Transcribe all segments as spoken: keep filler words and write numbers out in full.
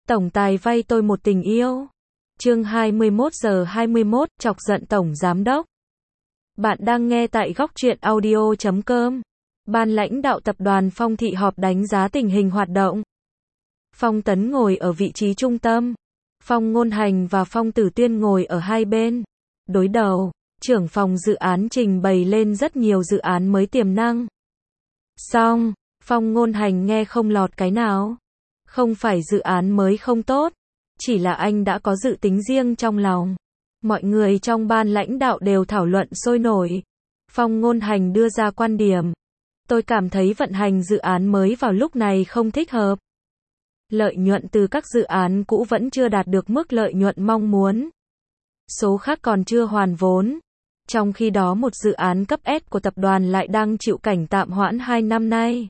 Tổng tài vay tôi một tình yêu. Chương hai mươi mốt giờ hai mươi mốt, chọc giận Tổng Giám đốc. Bạn đang nghe tại góc truyện audio chấm com. Ban lãnh đạo tập đoàn Phong Thị họp đánh giá tình hình hoạt động. Phong Tấn ngồi ở vị trí trung tâm. Phong Ngôn Hành và Phong Tử Tuyên ngồi ở hai bên. Đối đầu, trưởng phòng dự án trình bày lên rất nhiều dự án mới tiềm năng. Xong, Phong Ngôn Hành nghe không lọt cái nào. Không phải dự án mới không tốt, chỉ là anh đã có dự tính riêng trong lòng. Mọi người trong ban lãnh đạo đều thảo luận sôi nổi. Phong Ngôn Hành đưa ra quan điểm. Tôi cảm thấy vận hành dự án mới vào lúc này không thích hợp. Lợi nhuận từ các dự án cũ vẫn chưa đạt được mức lợi nhuận mong muốn. Số khác còn chưa hoàn vốn. Trong khi đó một dự án cấp S của tập đoàn lại đang chịu cảnh tạm hoãn hai năm nay.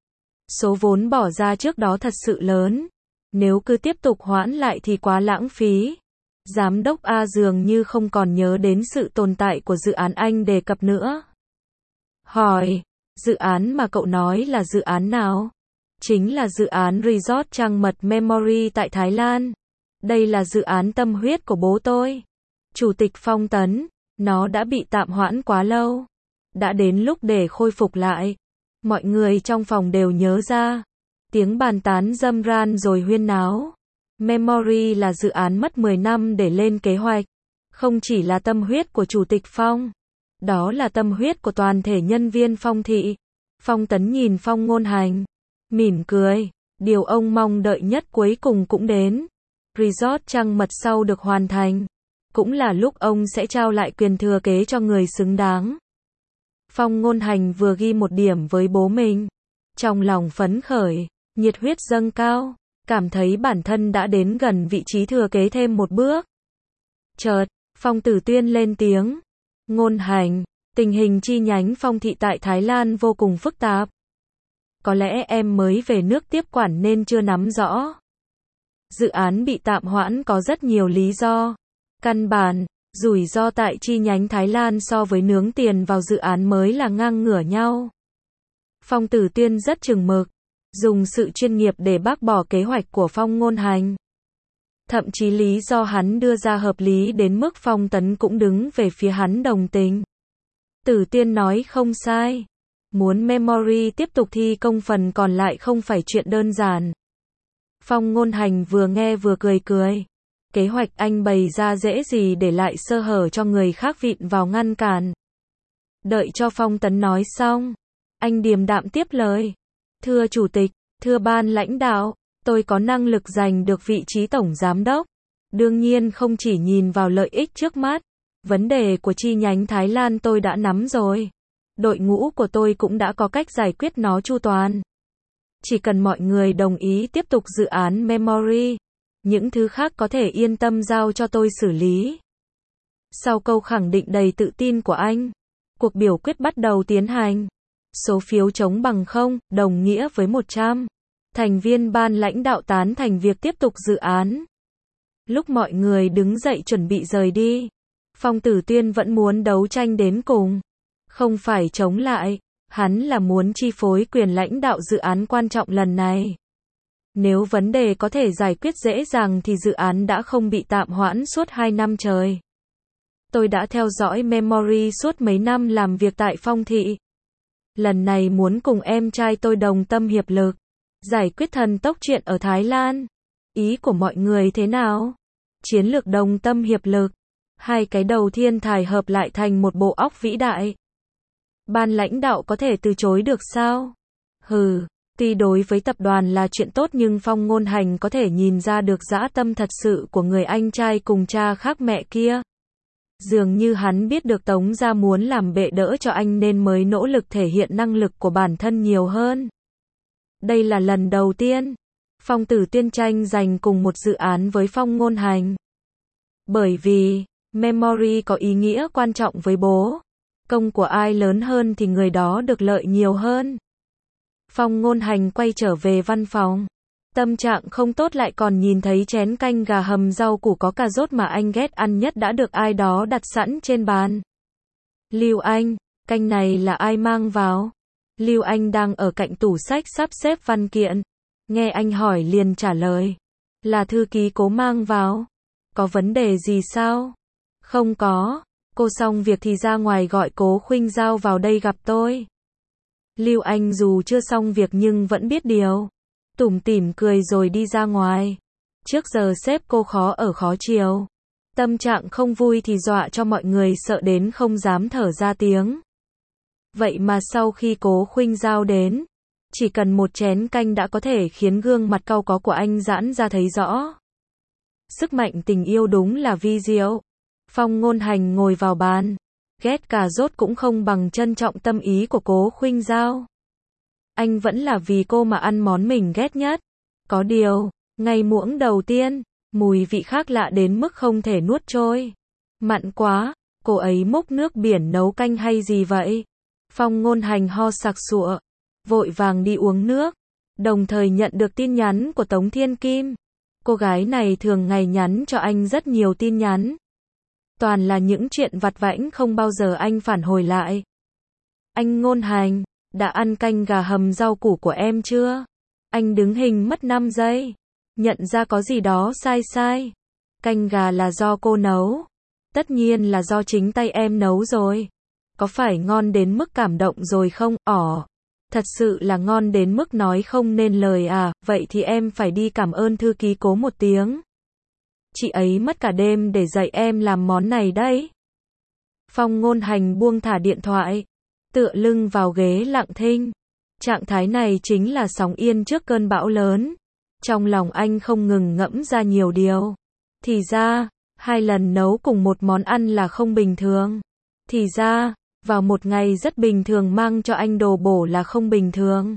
Số vốn bỏ ra trước đó thật sự lớn. Nếu cứ tiếp tục hoãn lại thì quá lãng phí. Giám đốc A dường như không còn nhớ đến sự tồn tại của dự án anh đề cập nữa. Hỏi, dự án mà cậu nói là dự án nào? Chính là dự án Resort Trăng Mật Memory tại Thái Lan. Đây là dự án tâm huyết của bố tôi. Chủ tịch Phong Tấn, nó đã bị tạm hoãn quá lâu. Đã đến lúc để khôi phục lại. Mọi người trong phòng đều nhớ ra. Tiếng bàn tán râm ran rồi huyên náo. Memory là dự án mất mười năm để lên kế hoạch. Không chỉ là tâm huyết của Chủ tịch Phong. Đó là tâm huyết của toàn thể nhân viên Phong Thị. Phong Tấn nhìn Phong Ngôn Hành. Mỉm cười. Điều ông mong đợi nhất cuối cùng cũng đến. Resort Trăng Mật sau được hoàn thành. Cũng là lúc ông sẽ trao lại quyền thừa kế cho người xứng đáng. Phong Ngôn Hành vừa ghi một điểm với bố mình. Trong lòng phấn khởi, nhiệt huyết dâng cao, cảm thấy bản thân đã đến gần vị trí thừa kế thêm một bước. Chợt, Phong Tử Tuyên lên tiếng. Ngôn Hành, tình hình chi nhánh Phong Thị tại Thái Lan vô cùng phức tạp. Có lẽ em mới về nước tiếp quản nên chưa nắm rõ. Dự án bị tạm hoãn có rất nhiều lý do. Căn bản, rủi ro tại chi nhánh Thái Lan so với nướng tiền vào dự án mới là ngang ngửa nhau. Phong Tử Tuyên rất chừng mực, dùng sự chuyên nghiệp để bác bỏ kế hoạch của Phong Ngôn Hành. Thậm chí lý do hắn đưa ra hợp lý đến mức Phong Tấn cũng đứng về phía hắn đồng tình. Tử Tuyên nói không sai. Muốn Memory tiếp tục thi công phần còn lại không phải chuyện đơn giản. Phong Ngôn Hành vừa nghe vừa cười cười. Kế hoạch anh bày ra dễ gì để lại sơ hở cho người khác vịn vào ngăn cản. Đợi cho Phong Tấn nói xong, anh điềm đạm tiếp lời. Thưa Chủ tịch, thưa ban lãnh đạo, tôi có năng lực giành được vị trí Tổng Giám đốc. Đương nhiên không chỉ nhìn vào lợi ích trước mắt. Vấn đề của chi nhánh Thái Lan tôi đã nắm rồi. Đội ngũ của tôi cũng đã có cách giải quyết nó chu toàn. Chỉ cần mọi người đồng ý tiếp tục dự án Memory. Những thứ khác có thể yên tâm giao cho tôi xử lý. Sau câu khẳng định đầy tự tin của anh, cuộc biểu quyết bắt đầu tiến hành. Số phiếu chống bằng không, đồng nghĩa với một trăm. Thành viên ban lãnh đạo tán thành việc tiếp tục dự án. Lúc mọi người đứng dậy chuẩn bị rời đi, Phong Tử Tuyên vẫn muốn đấu tranh đến cùng. Không phải chống lại, hắn là muốn chi phối quyền lãnh đạo dự án quan trọng lần này. Nếu vấn đề có thể giải quyết dễ dàng thì dự án đã không bị tạm hoãn suốt hai năm trời. Tôi đã theo dõi Memory suốt mấy năm làm việc tại Phong Thị. Lần này muốn cùng em trai tôi đồng tâm hiệp lực, giải quyết thần tốc chuyện ở Thái Lan. Ý của mọi người thế nào? Chiến lược đồng tâm hiệp lực. Hai cái đầu thiên thải hợp lại thành một bộ óc vĩ đại. Ban lãnh đạo có thể từ chối được sao? Hừ. Tuy đối với tập đoàn là chuyện tốt nhưng Phong Ngôn Hành có thể nhìn ra được dã tâm thật sự của người anh trai cùng cha khác mẹ kia. Dường như hắn biết được Tống gia muốn làm bệ đỡ cho anh nên mới nỗ lực thể hiện năng lực của bản thân nhiều hơn. Đây là lần đầu tiên Phong Tử Tuyên tranh giành cùng một dự án với Phong Ngôn Hành. Bởi vì Memory có ý nghĩa quan trọng với bố. Công của ai lớn hơn thì người đó được lợi nhiều hơn. Phong Ngôn Hành quay trở về văn phòng. Tâm trạng không tốt lại còn nhìn thấy chén canh gà hầm rau củ có cà rốt mà anh ghét ăn nhất đã được ai đó đặt sẵn trên bàn. Lưu Anh, canh này là ai mang vào? Lưu Anh đang ở cạnh tủ sách sắp xếp văn kiện. Nghe anh hỏi liền trả lời. Là thư ký Cố mang vào. Có vấn đề gì sao? Không có. Cô xong việc thì ra ngoài gọi Cố Khuynh Giao vào đây gặp tôi. Lưu Anh dù chưa xong việc nhưng vẫn biết điều. Tủm tỉm cười rồi đi ra ngoài. Trước giờ sếp cô khó ở khó chiều. Tâm trạng không vui thì dọa cho mọi người sợ đến không dám thở ra tiếng. Vậy mà sau khi Cố Khuynh Giao đến, chỉ cần một chén canh đã có thể khiến gương mặt cau có của anh giãn ra thấy rõ. Sức mạnh tình yêu đúng là vi diệu. Phong Ngôn Hành ngồi vào bàn. Ghét cà rốt cũng không bằng trân trọng tâm ý của Cố Khuynh Giao. Anh vẫn là vì cô mà ăn món mình ghét nhất. Có điều, ngay muỗng đầu tiên, mùi vị khác lạ đến mức không thể nuốt trôi. Mặn quá, cô ấy múc nước biển nấu canh hay gì vậy? Phong Ngôn Hành ho sặc sụa, vội vàng đi uống nước, đồng thời nhận được tin nhắn của Tống Thiên Kim. Cô gái này thường ngày nhắn cho anh rất nhiều tin nhắn. Toàn là những chuyện vặt vãnh không bao giờ anh phản hồi lại. Anh Ngôn Hành, đã ăn canh gà hầm rau củ của em chưa? Anh đứng hình mất năm giây. Nhận ra có gì đó sai sai. Canh gà là do cô nấu. Tất nhiên là do chính tay em nấu rồi. Có phải ngon đến mức cảm động rồi không? Ỏ. Thật sự là ngon đến mức nói không nên lời à, vậy thì em phải đi cảm ơn thư ký Cố một tiếng. Chị ấy mất cả đêm để dạy em làm món này đấy. Phong Ngôn Hành buông thả điện thoại, tựa lưng vào ghế lặng thinh. Trạng thái này chính là sóng yên trước cơn bão lớn. Trong lòng anh không ngừng ngẫm ra nhiều điều. Thì ra, hai lần nấu cùng một món ăn là không bình thường. Thì ra, vào một ngày rất bình thường mang cho anh đồ bổ là không bình thường.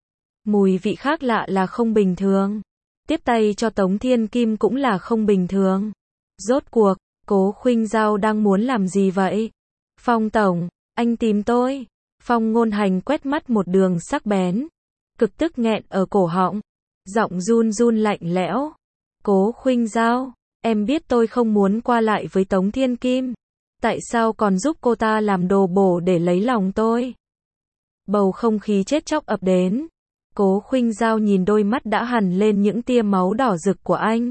Mùi vị khác lạ là không bình thường. Tiếp tay cho Tống Thiên Kim cũng là không bình thường. Rốt cuộc, Cố Khuynh Giao đang muốn làm gì vậy? Phong tổng, anh tìm tôi. Phong Ngôn Hành quét mắt một đường sắc bén. Cực tức nghẹn ở cổ họng. Giọng run run lạnh lẽo. Cố Khuynh Giao, em biết tôi không muốn qua lại với Tống Thiên Kim. Tại sao còn giúp cô ta làm đồ bổ để lấy lòng tôi? Bầu không khí chết chóc ập đến. Cố Khuynh Giao nhìn đôi mắt đã hằn lên những tia máu đỏ rực của anh.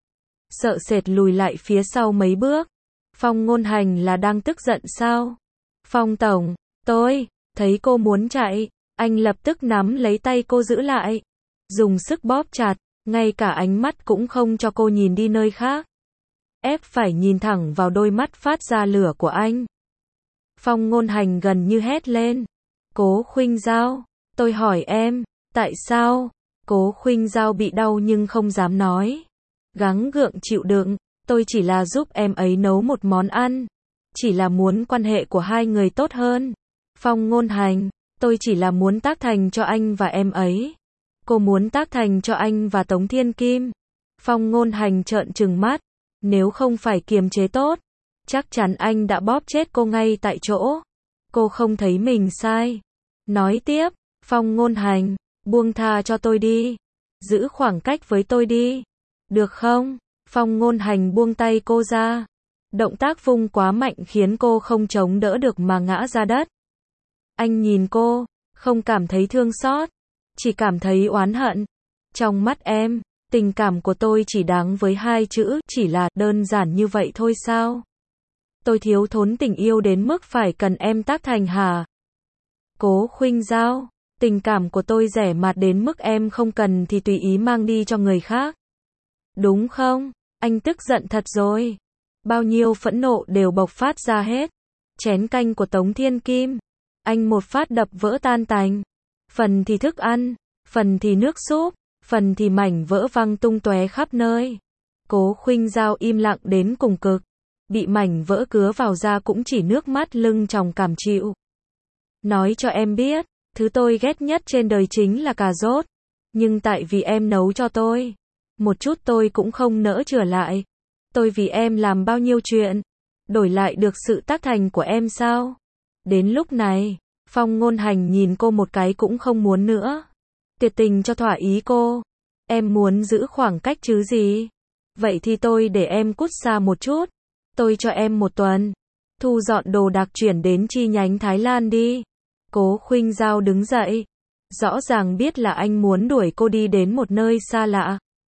Sợ sệt lùi lại phía sau mấy bước. Phong Ngôn Hành là đang tức giận sao? Phong tổng, tôi, thấy cô muốn chạy, anh lập tức nắm lấy tay cô giữ lại. Dùng sức bóp chặt, ngay cả ánh mắt cũng không cho cô nhìn đi nơi khác. Ép phải nhìn thẳng vào đôi mắt phát ra lửa của anh. Phong Ngôn Hành gần như hét lên. Cố Khuynh Giao, tôi hỏi em, tại sao? Cố Khuynh Giao bị đau nhưng không dám nói. Gắng gượng chịu đựng, tôi chỉ là giúp em ấy nấu một món ăn. Chỉ là muốn quan hệ của hai người tốt hơn. Phong Ngôn Hành, tôi chỉ là muốn tác thành cho anh và em ấy. Cô muốn tác thành cho anh và Tống Thiên Kim. Phong Ngôn Hành trợn trừng mắt. Nếu không phải kiềm chế tốt, chắc chắn anh đã bóp chết cô ngay tại chỗ. Cô không thấy mình sai. Nói tiếp, Phong Ngôn Hành, buông tha cho tôi đi. Giữ khoảng cách với tôi đi. Được không? Phong Ngôn Hành buông tay cô ra. Động tác vung quá mạnh khiến cô không chống đỡ được mà ngã ra đất. Anh nhìn cô, không cảm thấy thương xót, chỉ cảm thấy oán hận. Trong mắt em, tình cảm của tôi chỉ đáng với hai chữ, chỉ là, đơn giản như vậy thôi sao? Tôi thiếu thốn tình yêu đến mức phải cần em tác thành hả? Cố Khuynh Giao, tình cảm của tôi rẻ mạt đến mức em không cần thì tùy ý mang đi cho người khác. Đúng không? Anh tức giận thật rồi. Bao nhiêu phẫn nộ đều bộc phát ra hết. Chén canh của Tống Thiên Kim, anh một phát đập vỡ tan tành. Phần thì thức ăn, phần thì nước súp, phần thì mảnh vỡ văng tung tóe khắp nơi. Cố Khuynh Giao im lặng đến cùng cực. Bị mảnh vỡ cứa vào da cũng chỉ nước mắt lưng tròng cảm chịu. Nói cho em biết, thứ tôi ghét nhất trên đời chính là cà rốt. Nhưng tại vì em nấu cho tôi, một chút tôi cũng không nỡ chừa lại. Tôi vì em làm bao nhiêu chuyện, đổi lại được sự tác thành của em sao? Đến lúc này, Phong Ngôn Hành nhìn cô một cái cũng không muốn nữa. Tuyệt tình cho thỏa ý cô. Em muốn giữ khoảng cách chứ gì? Vậy thì tôi để em cút xa một chút. Tôi cho em một tuần. Thu dọn đồ đạc chuyển đến chi nhánh Thái Lan đi. Cố Khuynh Giao đứng dậy. Rõ ràng biết là anh muốn đuổi cô đi đến một nơi xa lạ.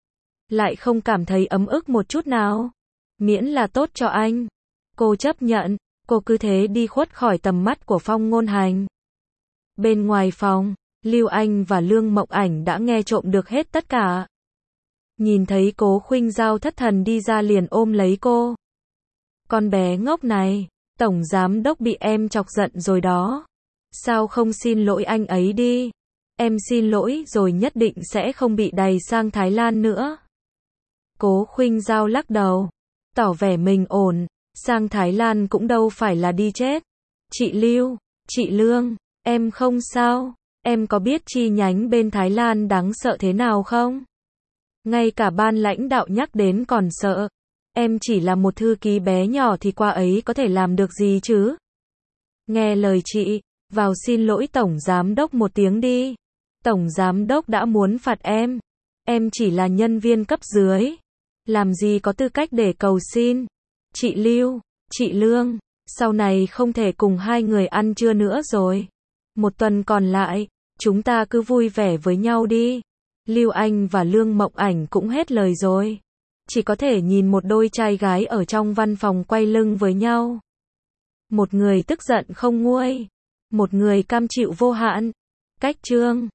lại không cảm thấy ấm ức một chút nào. Miễn là tốt cho anh. Cô chấp nhận, cô cứ thế đi khuất khỏi tầm mắt của Phong Ngôn Hành. Bên ngoài phòng, Lưu Anh và Lương Mộng Ảnh đã nghe trộm được hết tất cả. Nhìn thấy Cố Khuynh Giao thất thần đi ra liền ôm lấy cô. Con bé ngốc này, tổng giám đốc bị em chọc giận rồi đó. Sao không xin lỗi anh ấy đi? Em xin lỗi rồi nhất định sẽ không bị đày sang Thái Lan nữa. Cố Khuynh Giao lắc đầu, tỏ vẻ mình ổn, sang Thái Lan cũng đâu phải là đi chết. Chị Lưu, chị Lương, em không sao, em có biết chi nhánh bên Thái Lan đáng sợ thế nào không? Ngay cả ban lãnh đạo nhắc đến còn sợ. Em chỉ là một thư ký bé nhỏ thì qua ấy có thể làm được gì chứ? Nghe lời chị, vào xin lỗi tổng giám đốc một tiếng đi. Tổng giám đốc đã muốn phạt em. Em chỉ là nhân viên cấp dưới. Làm gì có tư cách để cầu xin. Chị Lưu, chị Lương, sau này không thể cùng hai người ăn trưa nữa rồi. Một tuần còn lại, chúng ta cứ vui vẻ với nhau đi. Lưu Anh và Lương Mộng Ảnh cũng hết lời rồi. Chỉ có thể nhìn một đôi trai gái ở trong văn phòng quay lưng với nhau. Một người tức giận không nguôi, một người cam chịu vô hạn. Cách chương